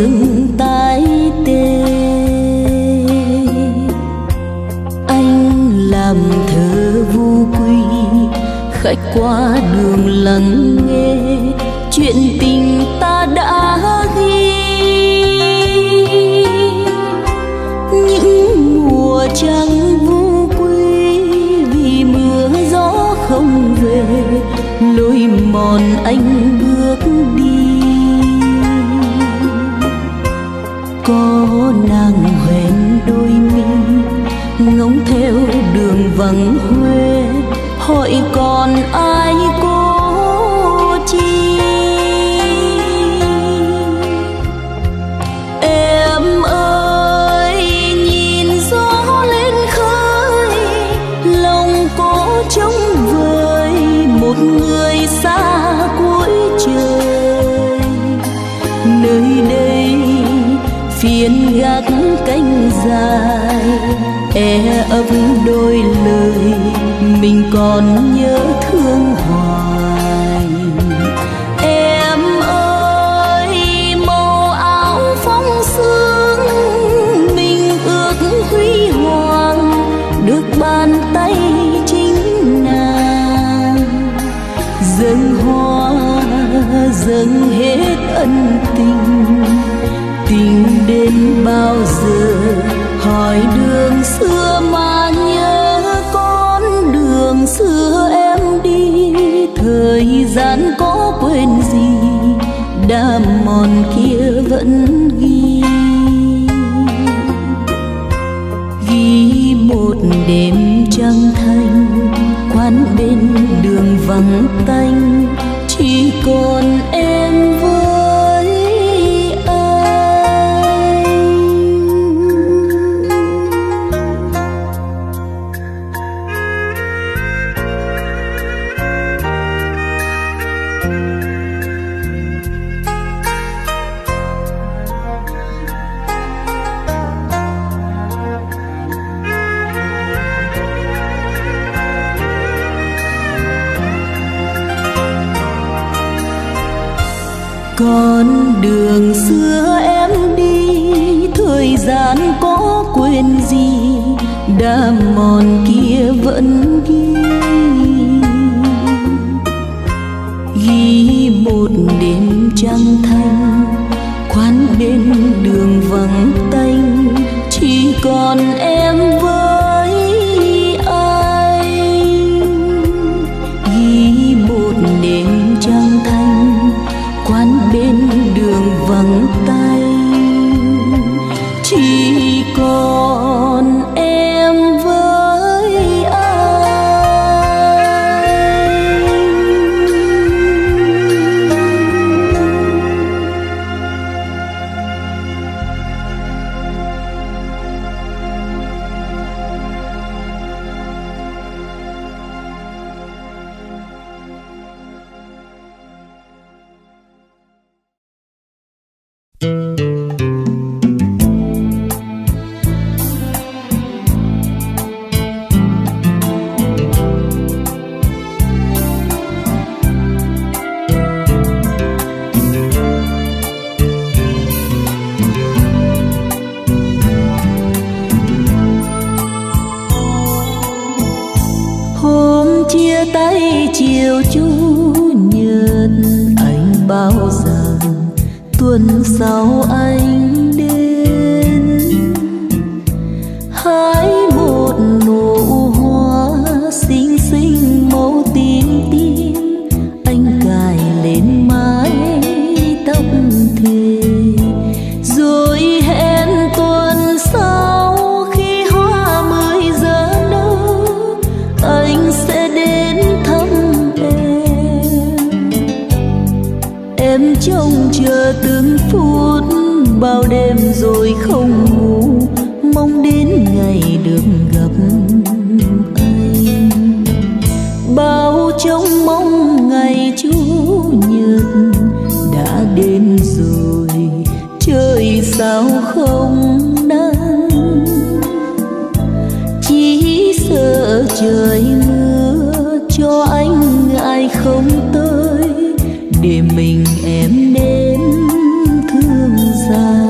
rừng tái tê. Anh làm thơ vu quy, khách qua đường lắng nghe chuyện tình ta đã ghi. Những mùa trăng vu quy vì mưa gió không về, lối mòn anh bước đi. Có nàng hoen đôi mi ngóng theo đường vắng Huế, hỏi còn ai cô chi. Em ơi nhìn gió lên khơi, lòng cố trông vời một người xa cuối trời. Nơi đây phiên gác cánh dài, e ấp đôi lời mình còn nhớ thương hoài. Em ơi màu áo phong sương, mình ước huy hoàng được bàn tay chính nàng. Dâng hoa dâng hết ân tình, tình đến bao giờ hỏi đường xưa mà nhớ con đường xưa em đi. Thời gian có quên gì, đã mòn kia vẫn ghi. Ghi một đêm trăng thanh, quán bên đường vắng tanh, chỉ còn em với con đường xưa em đi. Thời gian có quên gì, đã mòn kia vẫn ghi. Ghi một đêm trăng thanh, quán bên đường vắng tanh, chỉ còn em với anh. Ghi một đêm trăng thanh, quán bên đường vắng tanh, chỉ còn em với anh. Chia tay chiều chủ nhật, anh bao giờ tuần sau anh đến hái một nụ hoa xinh xinh màu tím tím. Anh cài lên mái tóc thề, rồi hẹn tuần sau khi hoa mới giờ nở, anh sẽ đến thăm em. Em trông chờ từng phút bao đêm rồi không ngủ, mong đến ngày được gặp anh. Bao trông mong ngày chủ nhật đã đến rồi, trời sao không nắng, chỉ sợ trời mưa cho anh ngại không tới, để mình em đến thương dài.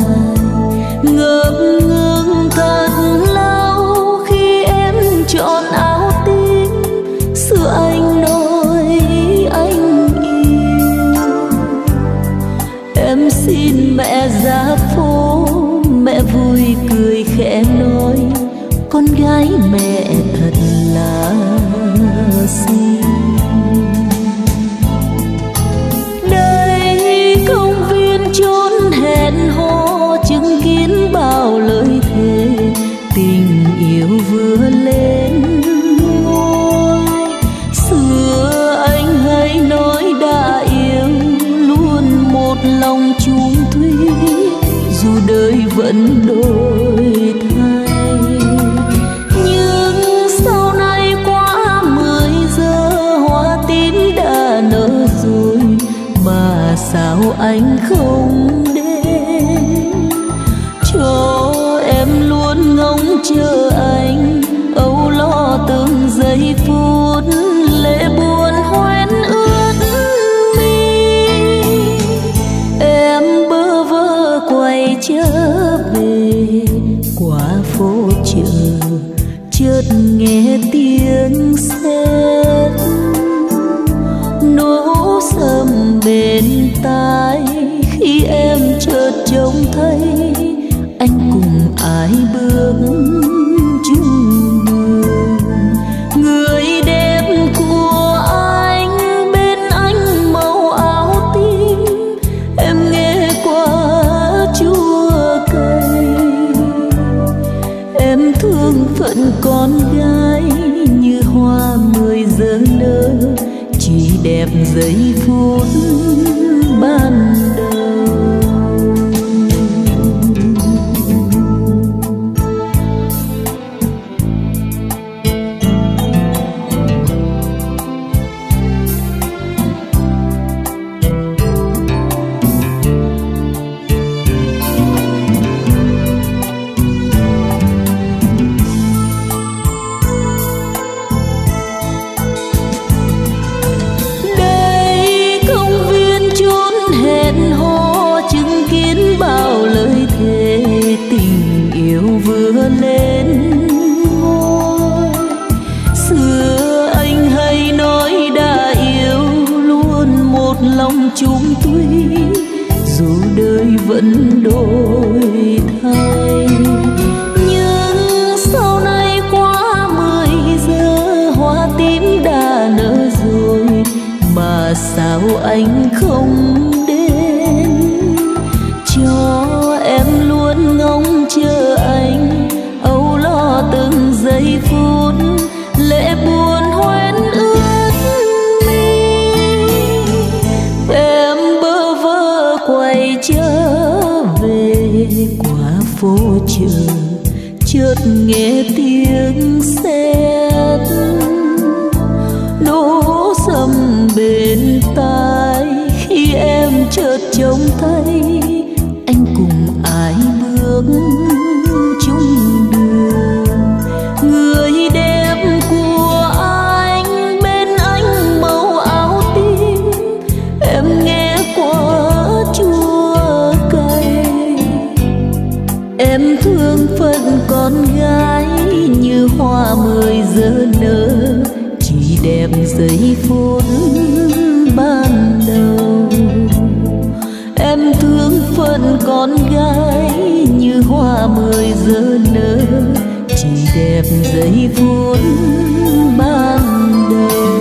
dù đời vẫn đổi thay. Nhưng sau này quá 10 giờ hoa tím đã nở rồi, mà sao anh không đến? Cho em luôn ngóng chờ anh, âu lo từng giây phút, lệ buồn hoen ướt mi. Em bơ vơ quay trở về qua phố chợ, chợt nghe tiếng sét nổ sầm bên tai. Khi em chợt trông thấy anh cùng ai bước chung đường, người đẹp của anh bên anh màu áo tím. Em nghe qua chua cay, em thương phận con gái như hoa 10 giờ nở, chỉ đẹp giây phút ban đầu. Vừa lên ngôi, xưa anh hay nói đã yêu luôn một lòng chung thủy, dù đời vẫn đổi thay. Nhưng sau này quá 10 giờ hoa tím đã nở rồi, mà sao anh không đến? Cho em luôn ngóng chờ anh, âu lo từng giây phút, lệ buồn hoen ướt mi. Em bơ vơ quay trở về qua phố chợ, chợt nghe tiếng sét nổ sầm bên tai. Khi em chợt trông thấy anh cùng ai bước chung đường, người đẹp của anh bên anh màu áo tím. Em nghe quá chua cay, em thương phận con gái như hoa 10 giờ nở, chỉ đẹp giây phút ban đầu. Em thương phận con gái như hoa 10 giờ nở, chỉ đẹp giây phút ban đầu.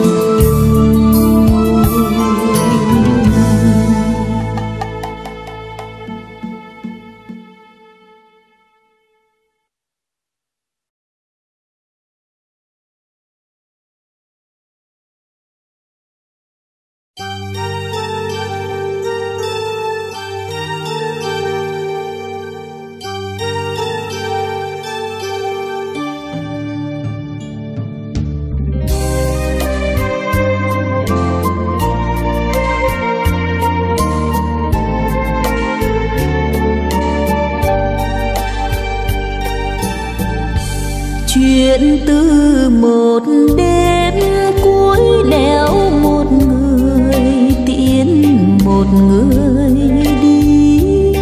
Chuyện từ một đến cuối đéo một người tiễn một người đi,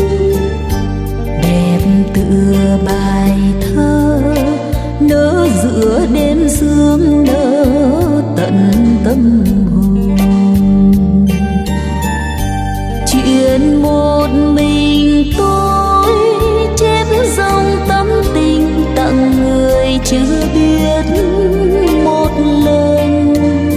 đẹp tựa bài thơ nở giữa đêm sương nở tận tâm hồn. Chuyện một mình tôi chép dòng tâm tình tặng người chưa biết một lần.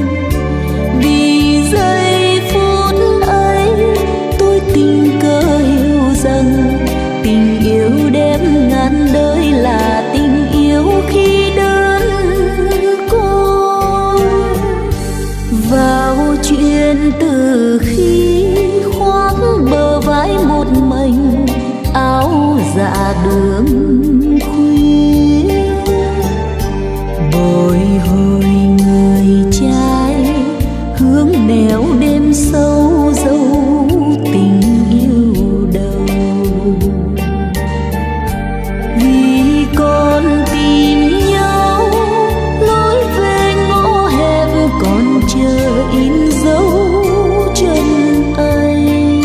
Vì giây phút ấy tôi tình cờ hiểu rằng tình yêu đem ngàn đời là tình yêu khi đơn côi. Vào chuyện từ khi khoác bờ vai một mình áo dạ đường khuya, bồi hồi người trai hướng nẻo đêm sâu dấu tình yêu đầu. Vì con tìm nhau lối về ngõ hẹp còn chờ in dấu chân anh.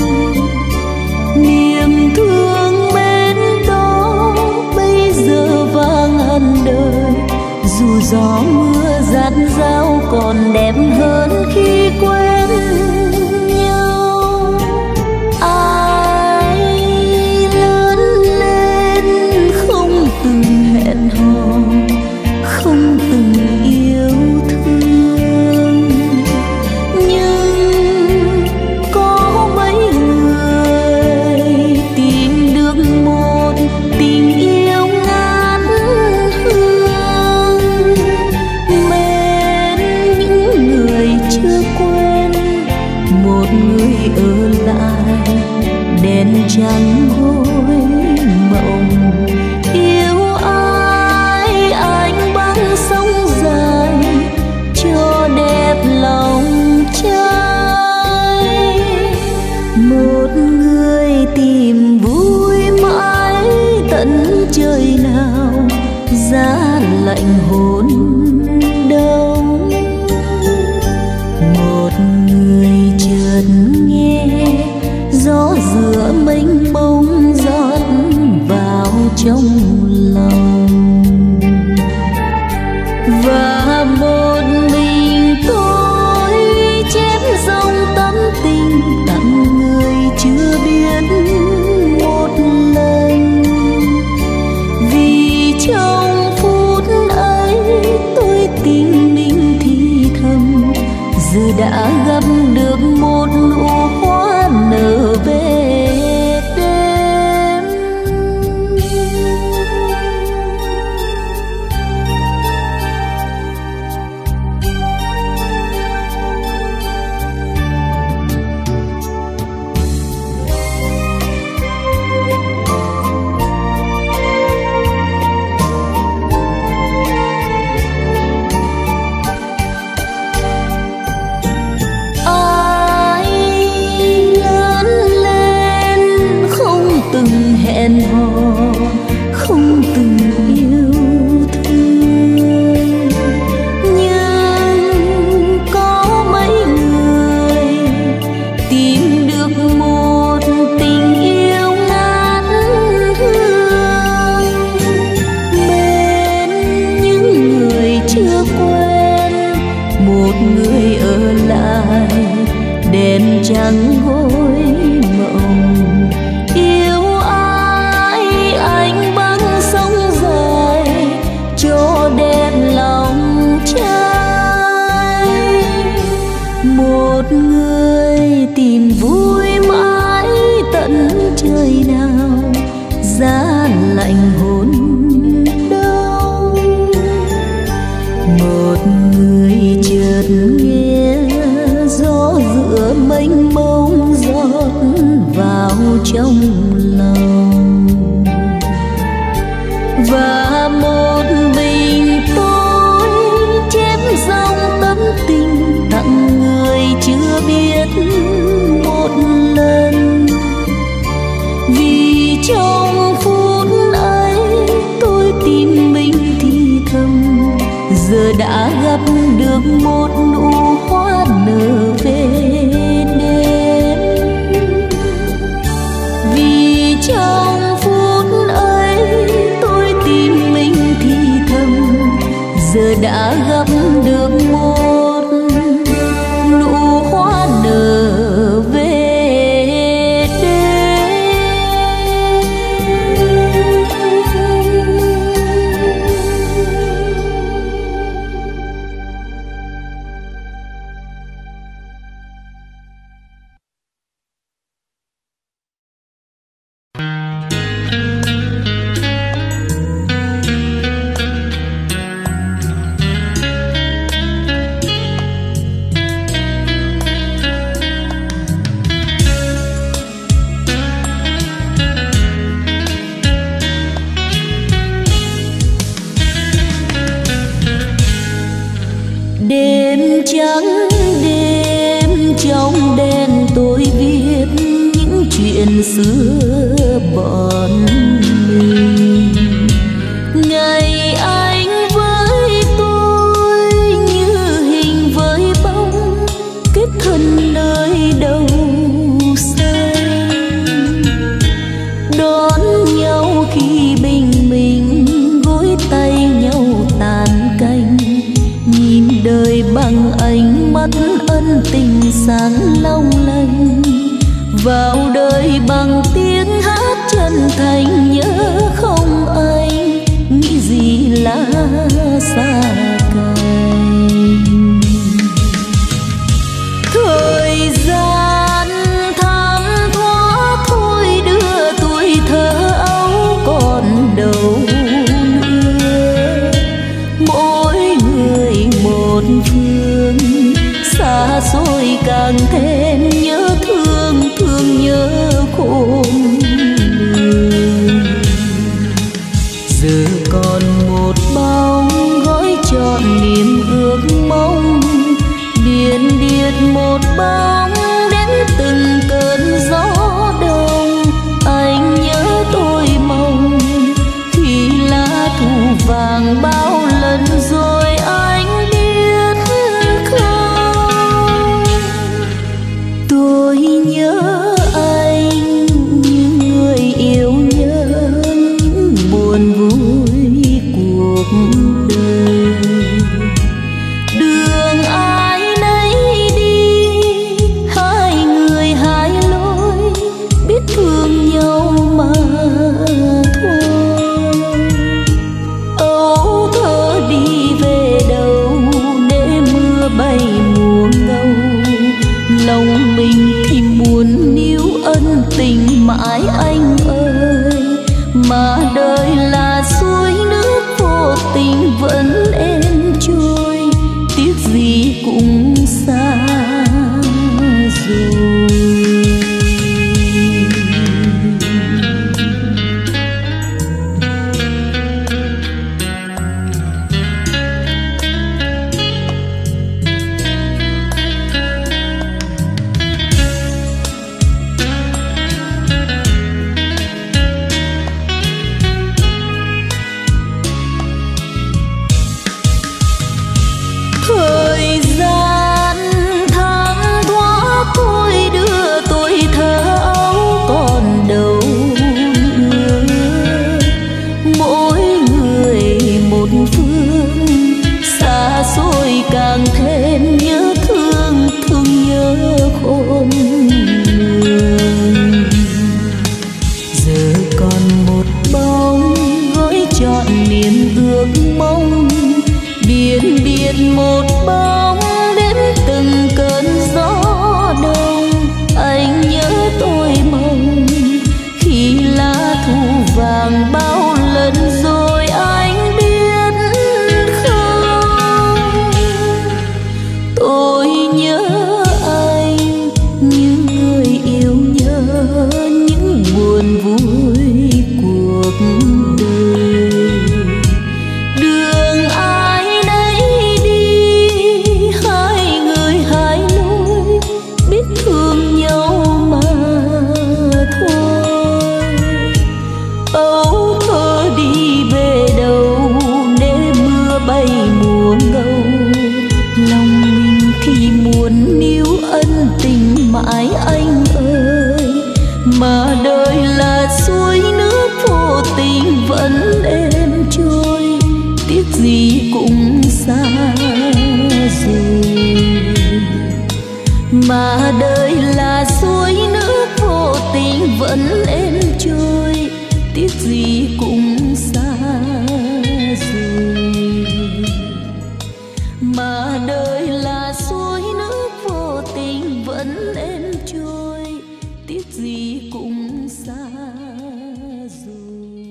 Niềm thương mến đó bây giờ vang hằn đời, dù gió mưa rát rao còn đẹp hơn khi quen nhau. Ai lớn lên không từng hẹn hò, không từng yêu thương, nhưng có mấy người tìm được một tình yêu ngát hương. Mến những người chưa quen, một người ở lại đèn trắng gối mộng. Yêu ai anh băng sông dài cho đẹp lòng trai. Một người tìm vui mãi tận trời nào, giá lạnh hồn đông. Một người chợt nghe gió giữa mênh mông rót vào trong lòng, và một mình tôi chép dòng tâm tình tặng người chưa biết một lần. Vì trong phút ấy tôi tình mình thì thầm, giờ đã gặp được một nụ hoa nở về đêm. Ai lớn lên không từng hẹn hò, không từng yêu thương, nhưng có mấy người tìm được một tình yêu ngát hương. Bên những người chưa quen, một người ở lại đèn trắng gối mộng. Yêu ai anh băng sông dài cho đẹp lòng trai. Một người tìm vui mãi tận trời nào, giá lạnh hồn đông. Một người chợt nghe gió giữa mênh mông rót vào trong lòng, và một mình tôi chép dòng tâm tình tặng người chưa biết một lần. Vì trong phút ấy tôi tìm mình thì thầm, giờ đã gặp được một nụ hoa nở về đêm. Vì trong phút ấy tôi tìm mình thì thầm, giờ đã gặp được một nụ hoa nở về đêm. trong đèn tôi viết những chuyện xưa bọn mình. Ngày anh với tôi như hình với bóng, kết thân nơi đầu xanh. Đón nhau khi bình minh, gối tay nhau tàn canh, nhìn đời bằng ánh mắt ân tình sáng long lanh. Vào đời bằng tiếng hát chân thành, nhớ không anh nghĩ gì là xa cánh. Thời gian thấm thoát thôi đưa tuổi thơ ấu còn đâu nữa. Mỗi người một phương, xa xôi càng thêm nhớ thương, thương nhớ khôn lường. Giờ còn một bóng gói trọn niềm ước mong, điên điên một bóng đến từng cơn gió đông. Anh nhớ tôi mong khi lá thu vàng bao lần rồi anh biết không. Tôi nhớ anh như người yêu nhớ những buồn vui cuộc đời. Đường ai nấy đi, hai người hai lối, biết thương nhau mà thôi. Âu thơ đi về đâu để mưa bay mùa ngâu. Lòng mình thì muốn níu ân tình mãi anh ơi, mà đời là suối nước vô tình vẫn êm trôi, tiếc gì cũng xa rồi. Thời gian thấm thoát thôi đưa tuổi thơ ấu còn đâu nữa. Mỗi người một phương, xa xôi càng thêm nhớ thương, thương nhớ khôn lường. Giờ còn một bóng gói trọn niềm ước mong, biển biệt một bóng đến từng cơn gió đông. Anh nhớ tôi mong khi lá thu vàng bao lần rồi anh biết không. Tôi nhớ anh như người yêu nhớ những buồn vui cuộc đời. Đường ai nấy đi, hai người hai lối, biết thương nhau mà thôi. Âu thơ đi về đâu để mưa bay mùa ngâu. Lòng mình thì muốn níu ân tình mãi anh ơi, mà đời là suối nước vô tình vẫn êm trôi, tiếc gì cũng xa rồi. Mà đời là suối nước vô tình vẫn êm trôi, tiếc gì cũng xa rồi. Mà đời là suối nước vô tình vẫn êm trôi, tiếc gì cũng xa rồi.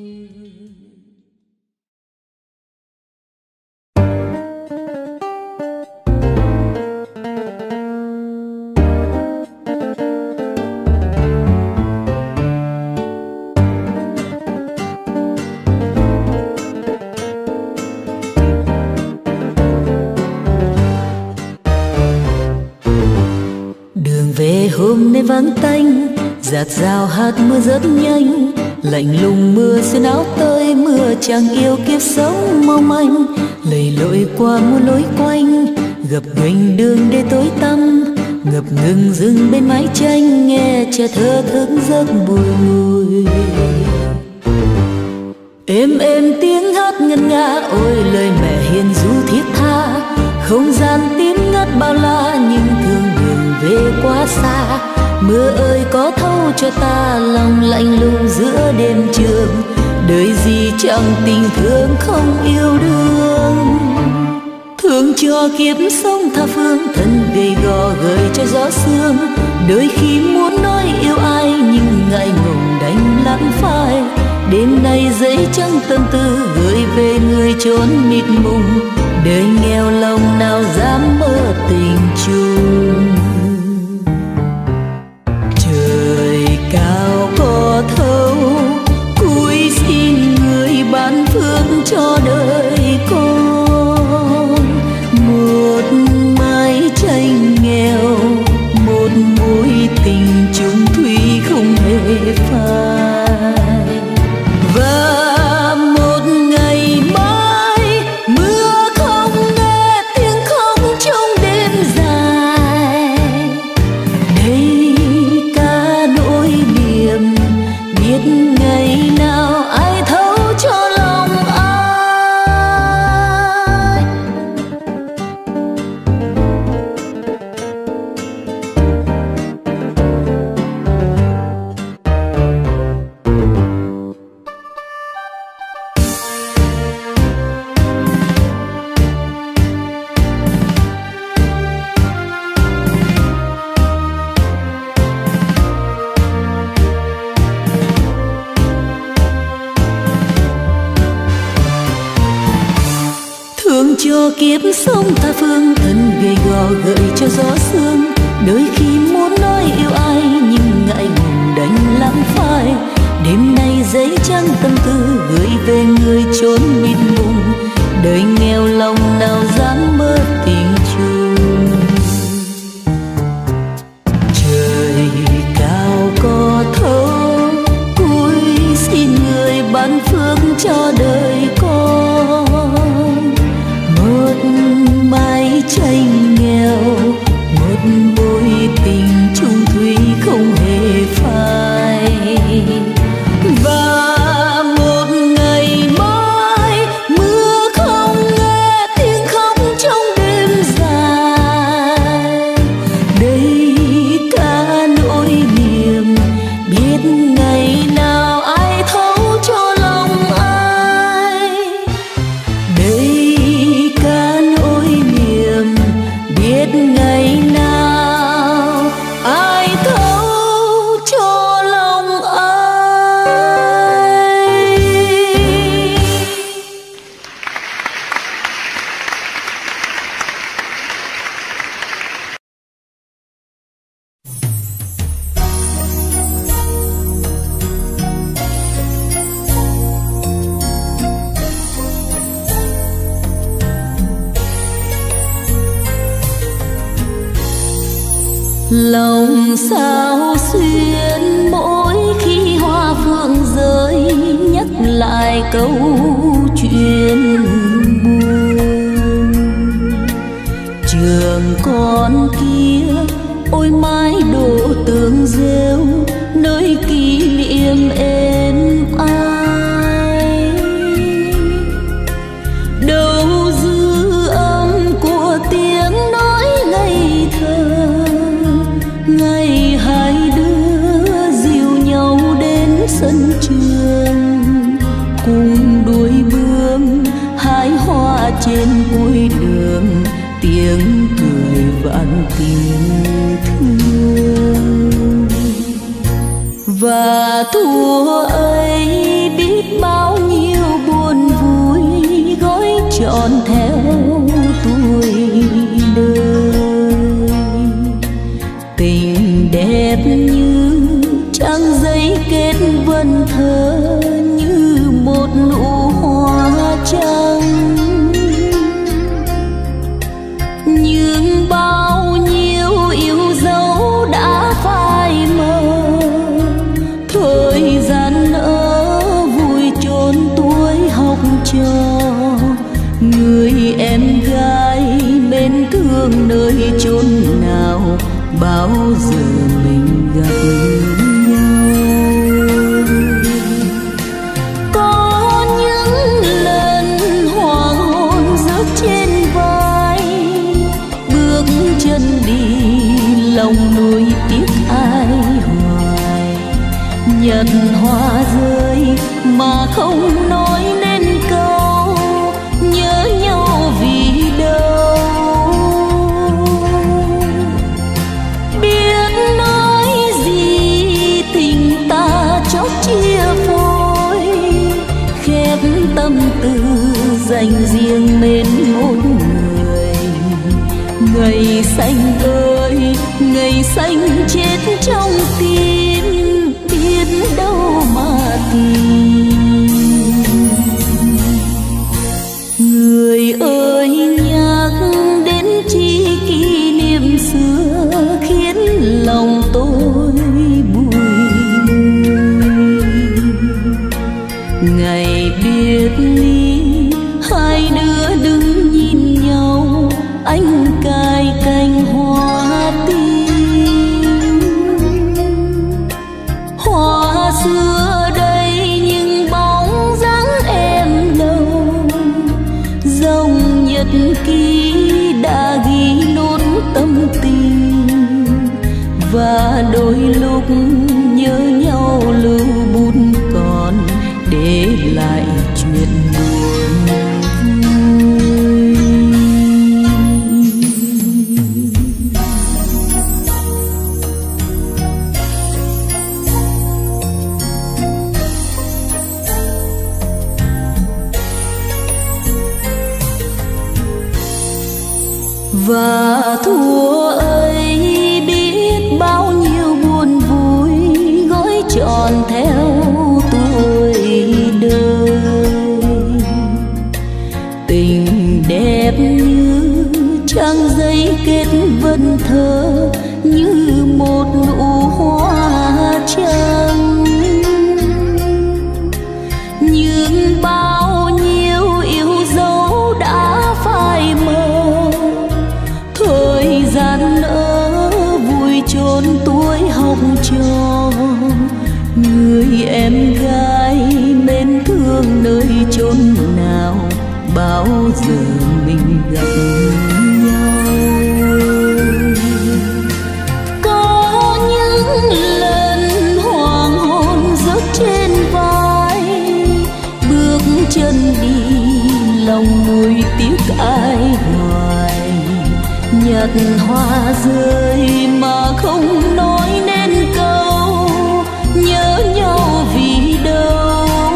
hôm nay vắng tanh, dạt dào hạt mưa rất nhanh, lạnh lùng mưa xuyên áo tơi, mưa chẳng yêu kiếp sống mong manh, lầy lội qua muôn lối quanh, gập ghềnh đường đê tối tăm, ngập ngừng dừng bên mái tranh, nghe trẻ thơ thức giấc bùi ngùi. Êm êm tiếng hát ngân nga, ôi lời mẹ hiền ru thiết tha, không gian tím ngắt bao la nhưng thương đường về quá xa. Mưa ơi có thấu cho ta lòng lạnh lùng giữa đêm trường, đời gì chẳng tình thương không yêu đương. Thương cho kiếp sống tha phương, thân gầy gò gợi cho gió sương, đôi khi muốn nói yêu ai nhưng ngại ngùng đành lặng phai. Đêm nay giấy trắng tâm tư gửi về người chốn mịt mùng, đời nghèo lòng nào dám mơ tình chung. Trời cao có thấu cúi xin người ban phước cho đời con, một mái tranh nghèo, một mối tình chung thủy không hề phai. Và một ngày mai mưa không nghe tiếng khóc trong đêm dài, đây cả nỗi niềm biết ngày nào ai thấu cho lòng ai. Thương cho kiếp sống tha phương, thân gầy gò gợi cho gió sương, đôi khi muốn nói yêu ai nhưng ngại ngùng đành lặng phai. Đêm nay giấy trắng tâm tư gửi về người chốn mịt mùng, đời nghèo lòng nào dám mơ tình chung. Trời cao có thấu cúi xin người ban phước cho đời con, một mái tranh nghèo, một mối tình chung thủy không hề phai. Và một ngày mai mưa không nghe tiếng khóc trong đêm dài, đây cả nỗi niềm biết ngày nào ai thấu cho lòng ai. Đây cả nỗi niềm biết ngày nào ai thấu cho lòng ai. Lòng sao xuyên mỗi khi hoa phương rơi, nhắc lại câu chuyện buồn. Trường con kia ôi mái đổ tường rêu, nơi kỷ niệm êm ai. Đâu dư âm của tiếng nói ngây thơ, ngày hai đứa dìu nhau đến sân trường, cùng đuổi bướm hái hoa trên cuối đường, tiếng cười vạn tình thương. Và thua ấy biết bao nhiêu buồn vui, gói trọn theo tuổi đời. Tình đẹp như trang giấy kết vần thơ, như một nụ hoa trắng. Nhưng bao nhiêu yêu dấu đã phai lòng nuối tiếc ai hoài. Nhật hoa rơi mà không nói nên câu nhớ nhau vì đâu. Biết nói gì tình ta chót chia phôi, khép tâm tư dành riêng mến một người. Ngày xanh ơi ngày xanh chết trong tim, biết đâu mà tìm. Người ơi nhắc đến chi kỷ niệm xưa khiến lòng tôi buồn. Ngày biệt ly hai đứa đứng nhìn nhau, anh cài cành hoa tím. Hoa xưa đây nhưng bóng dáng em đâu, dòng nhật ký đã ghi nốt tâm tình. Và đôi lúc nhớ nhau lưu bút còn để lại chuyện buồn. Và thua ấy biết bao nhiêu buồn vui gói trọn theo tuổi đời. Tình đẹp như trang giấy kết vần thơ, như một nụ hoa trắng. Nhưng bao nhiêu yêu dấu đã phai mờ, thời gian nỡ vui chốn tuổi học trò. Người em gái mến thương nơi chốn nào, bao giờ mình gặp nhau. Có những lần hoàng hôn rớt trên vai, bước chân đi lòng nuối tiếc ai hoài. Nhật hoa rơi mà không nói nên câu nhớ nhau vì đâu.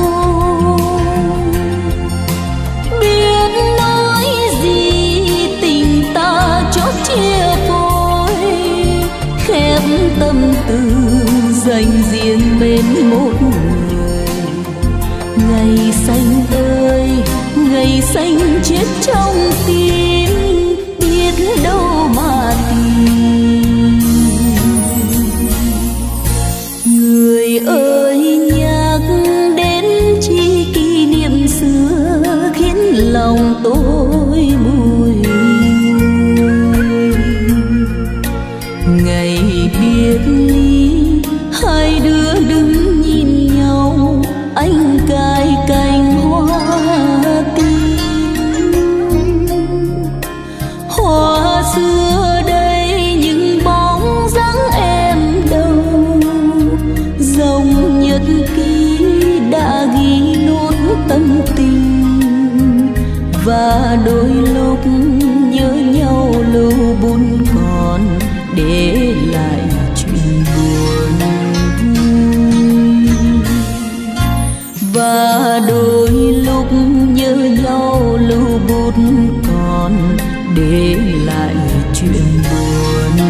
Biết nói gì tình ta chót chia phôi, khép tâm tư dành riêng bên một người. Ngày xanh ơi ngày xanh chết trong tim, biết đâu mà tìm. Người ơi nhắc đến chi kỷ niệm xưa khiến lòng tôi bùi ngùi. Ngày biệt ly hai đứa đứng nhìn nhau, anh cài cành hoa tím. Hoa xưa đây nhưng bóng dáng em đâu, dòng nhật ký đã ghi nốt tâm tình. Và đôi lúc nhớ nhau lưu bút còn để lại chuyện buồn. Và đôi lúc nhớ nhau lưu bút còn để lại chuyện buồn.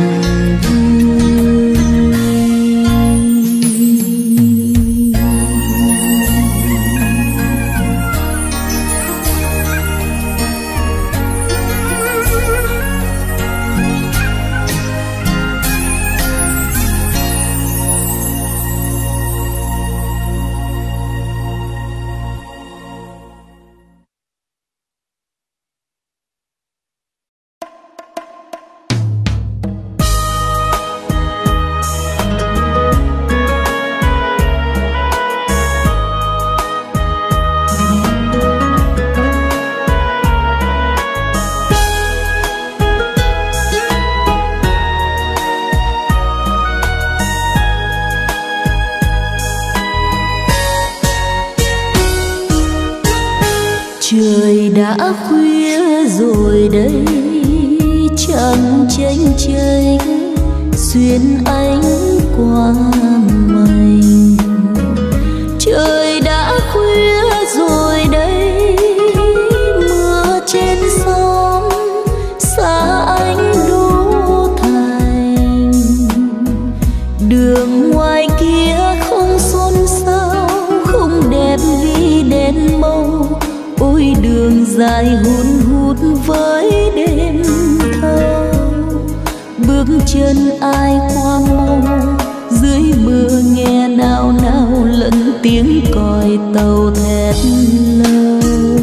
đã khuya rồi đây, trăng chênh chênh xuyên ánh qua mây. Trời đã khuya rồi đây, mưa trên sông xa ánh đô thành. Đường ngoài kia không xôn xao, không đẹp vì đèn màu. Ôi đường dài hun hút với đêm thâu, bước chân ai qua mô, dưới mưa nghe nao nao lẫn tiếng còi tàu thét lâu.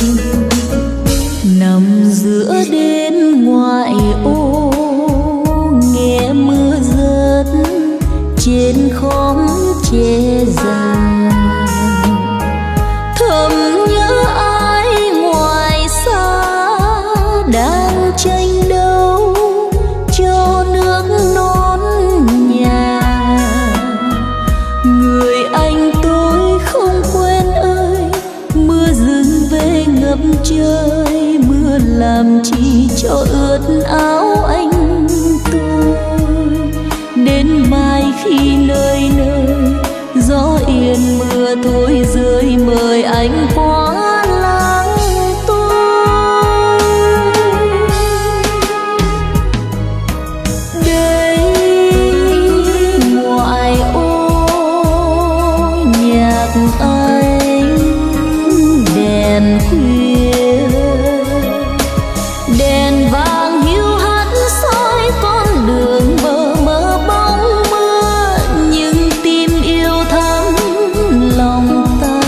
Nằm giữa đêm ngoại ô, nghe mưa rớt trên khóm tre già. Thầm nhớ ai ngoài xa đang tranh đấu cho nước non nhà. Người anh tôi không quên ơi, mưa dừng về ngập trời. Mưa làm chi cho ướt áo anh tôi. Đến mai khi nơi nơi gió yên mưa thôi rơi, mời anh qua làng tôi. Đây ngoại ô nhạc anh đèn khuya, đèn vàng hiu hắt soi con đường mờ mờ bóng mưa. Nhưng tim yêu thắm lòng ta,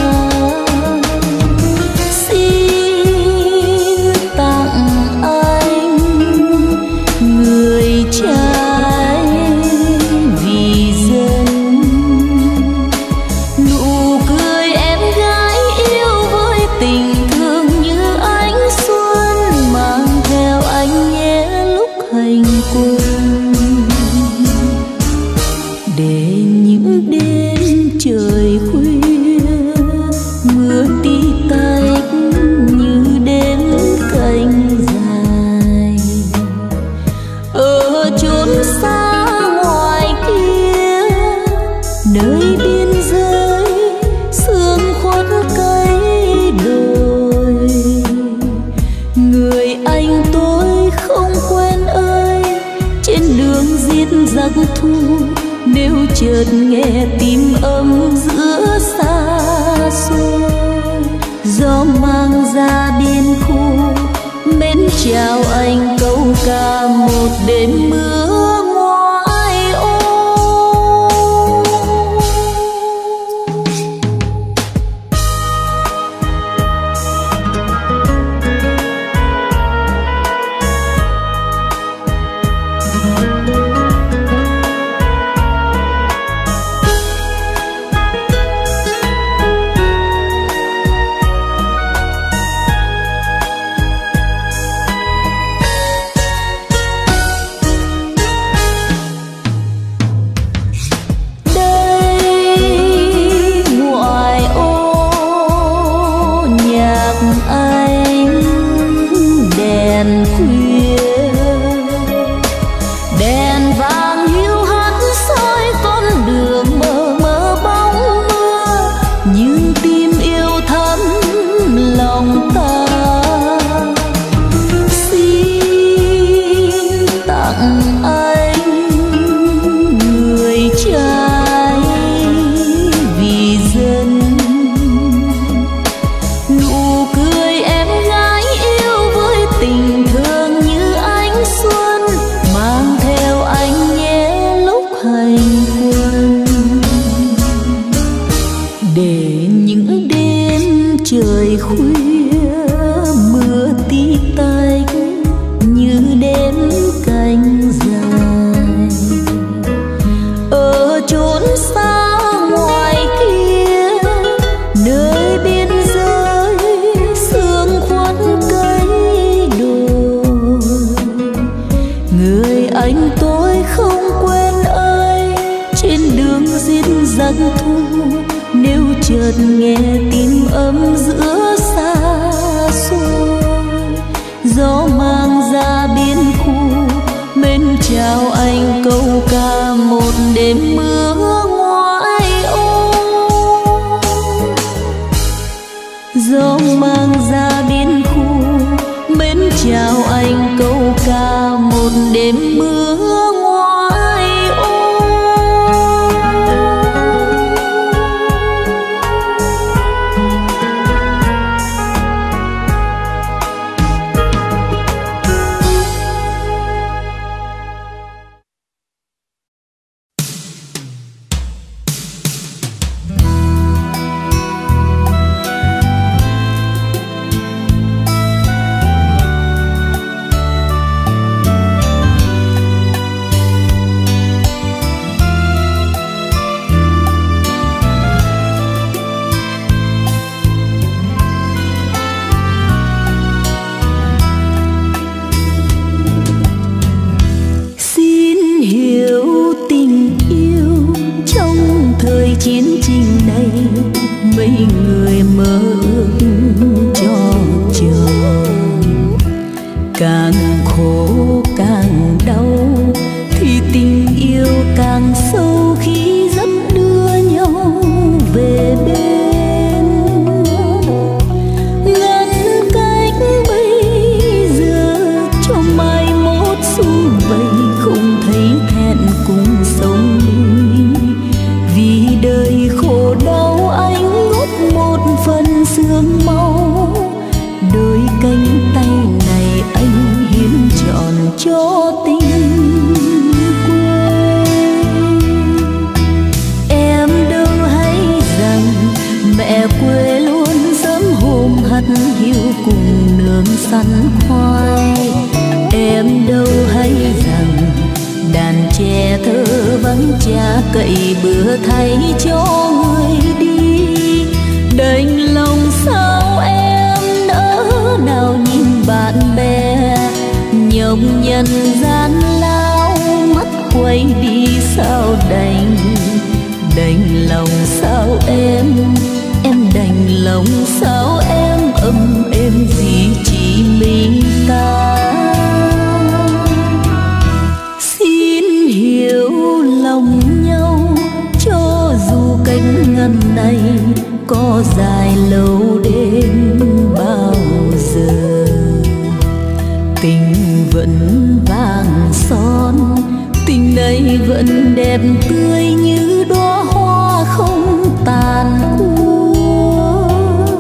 xin tặng anh người trai vì dân. Nụ cười em gái yêu với tình thương như ánh xuân, mang theo anh nhé lúc hành quân. Để những đêm trời khuya, mưa tí tách như đêm cánh dài. Ở chốn xa ngoài kia, nơi biên giới sương khuất cây đồi. Người anh tôi không quên ơi, trên đường giết giặc thu. Nếu chợt nghe tim ấm giữa xa xôi, gió mang ra biên khu mến chào anh câu ca một đêm mưa ngoại ô. Trời khuya mưa tí tách như đêm cánh dài. Ở chốn xa ngoài kia, nơi biên giới sương khuất cây đồi. Người anh tôi không quên ơi, trên đường giết giặc thu. Nếu chợt nghe tim ấm giữa xa xôi, gió mang ra biên khu. Mến chào anh câu ca một đêm mưa ngoại ô. Gió mang ra biên khu. Mến chào anh câu ca một đêm mưa ngoại ô. Chiến trình này mấy người mơ ước cho chồng, càng khổ càng đau thì tình yêu càng sâu khi dẫn đưa nhau về bên. Ngăn cách bây giờ cho mai mốt sum vầy, không thấy thẹn cùng sống vì đời khổ đau. Anh ngút một phần sương máu, đôi cánh tay này anh hiến trọn cho tình quê. Em đâu hay rằng mẹ quê luôn sớm hôm hắt hiu cùng nương sắn khoai. Em đâu hay rằng đàn trẻ thơ vắng cha cậy bữa thay cho người đi. Đành lòng sao em nỡ nào nhìn bạn bè nhộng nhân gian lao, mắt quay đi sao đành. Đành lòng sao em đành lòng sao em ấm êm gì chỉ mình ta. Hiểu lòng nhau cho dù cánh ngăn này có dài lâu đến bao giờ. Tình vẫn vàng son, tình này vẫn đẹp tươi như đóa hoa không tàn úa.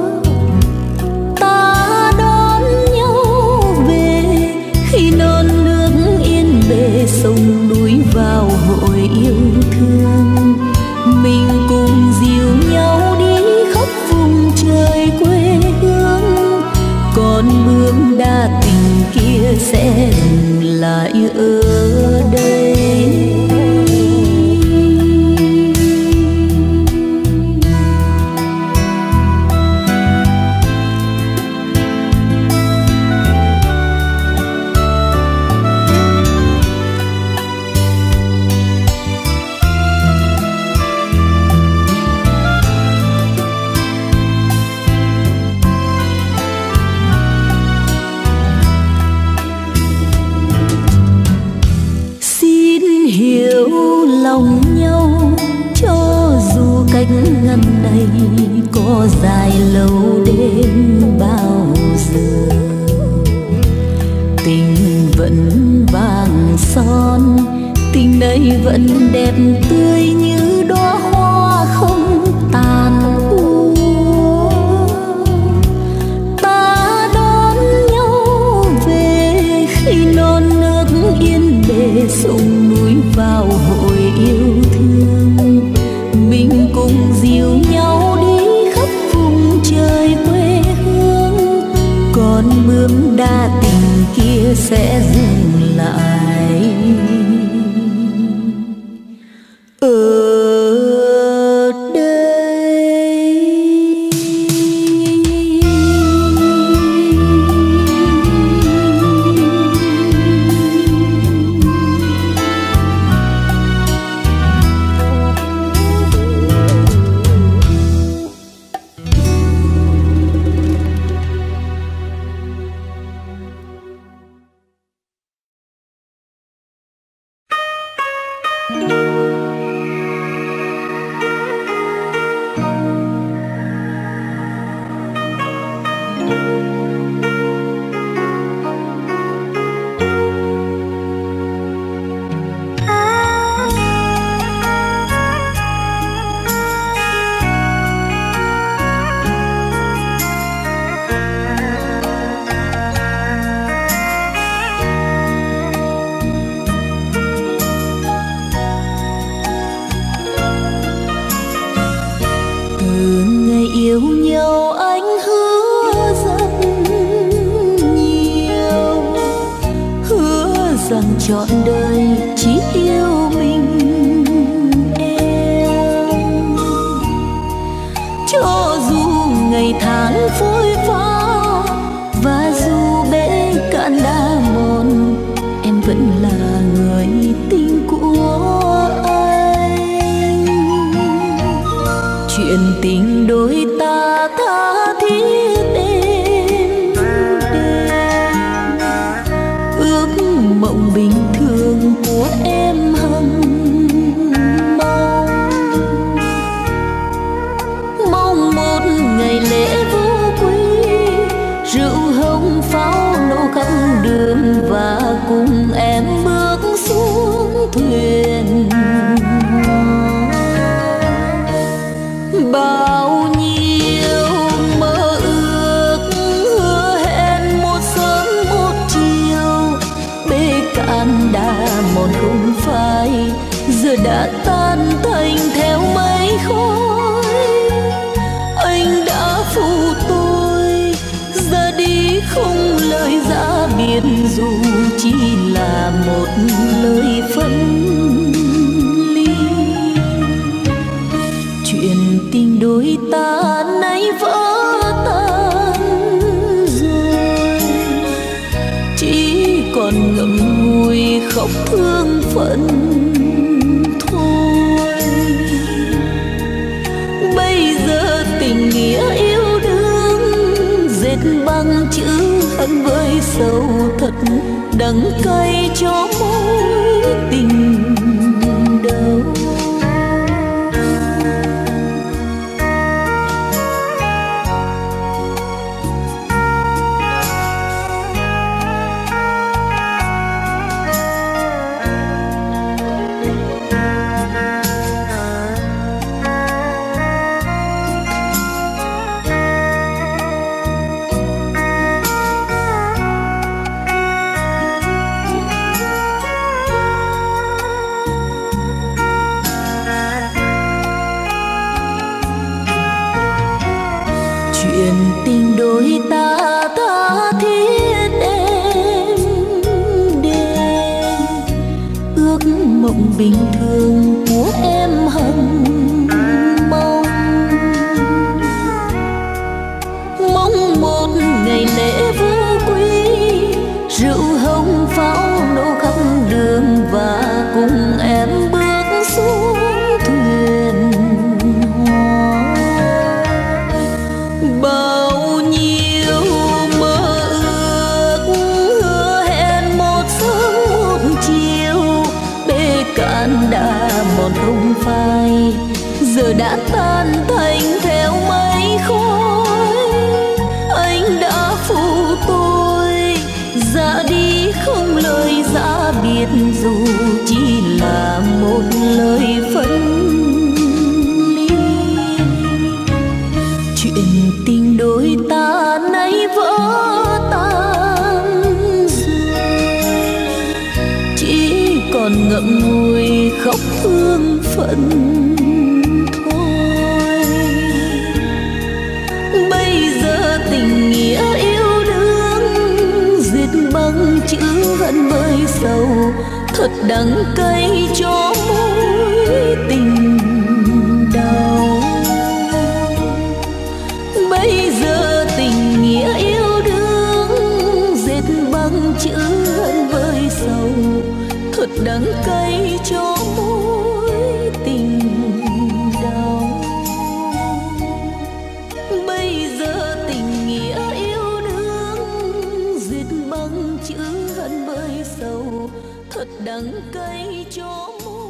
Ta đón nhau về khi non nước yên bề sông núi vào hội yêu thương. Mình cùng dìu nhau đi khắp vùng trời quê hương, còn bước đa tình kia sẽ dừng lại ở đây. Lòng nhau cho dù cách ngăn này có dài lâu đến bao giờ. Tình vẫn vàng son, tình này vẫn đẹp tươi như đóa hoa không tàn úa. Ta đón nhau về khi non nước yên bề sông núi vào hội yêu thương. Mình cùng dìu nhau đi khắp vùng trời quê hương, còn bước đa tình kia sẽ dừng lại ở đây. Yêu nhau anh hứa rất nhiều, hứa rằng trọn đời chỉ yêu mình em. Cho dù ngày tháng phôi pha và dù bể cạn đá mòn, em vẫn là người tình của anh. Chuyện tình đôi ta tha thiết êm đềm, ước mộng bình thường của em hằng mong một ngày lễ vô quý, rượu hồng pháo nổ khắp đường và cùng em bước xuống thuyền. Bao nhiêu mơ ước hứa hẹn một sớm một chiều, bể cạn đã mòn không phai, giờ đã tan thành theo mây khói. Anh đã phụ tôi ra đi không lời ra biệt, dù chỉ là một lời phân. Chuyện tình đôi ta nay vỡ tan rồi, chỉ còn ngậm ngùi khóc thương phận thôi. Bây giờ tình nghĩa yêu đương dệt bằng chữ hận với sầu, thật đắng cay cho mối tình đầu. Chuyện tình đôi ta tha thiết êm đềm, ước mộng bình thường của em hằng mong một ngày lễ vô quý, rượu hồng pháo nổ khắp đường và cùng em bước xuống thuyền. Bao nhiêu mơ ước hứa hẹn một sớm một chiều, bể cạn đã mòn không phai, giờ đã tan thành theo mây khói. Anh đã phụ tôi ra đi không lời ra biệt, dù chỉ là một lời phân. Chuyện tình đôi ta nay vỡ tan rồi, chỉ còn ngậm ngùi khóc thương phận thôi. Bây giờ tình nghĩa yêu đương dệt bằng chữ hận với sầu, thật đắng cay cho mối tình đau. Bây giờ tình nghĩa yêu đương dệt bằng chữ hận với sầu, thật đắng cay cho mối tình đau. Bây giờ tình nghĩa yêu đương dệt bằng chữ hận với sầu, thật đắng cay cho mối